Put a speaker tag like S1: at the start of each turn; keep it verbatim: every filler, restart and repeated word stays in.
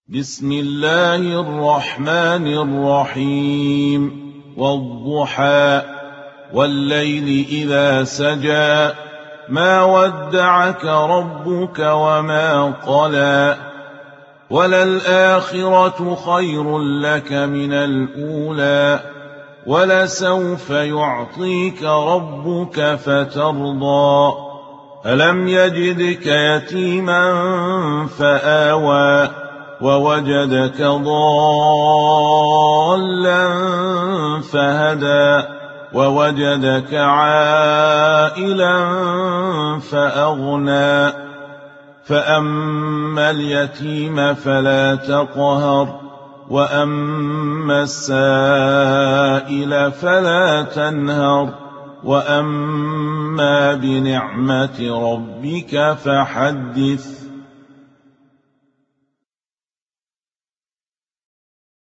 S1: بسم الله الرحمن الرحيم والضحى والليل إذا سجى ما ودعك ربك وما قلى وللآخرة خير لك من الأولى ولسوف يعطيك ربك فترضى ألم يجدك يتيما فآوى ووجدك ضالا فهدى ووجدك عائلا فأغنى فأما اليتيم فلا تقهر وأما السائل فلا تنهر وأما بنعمة ربك فحدث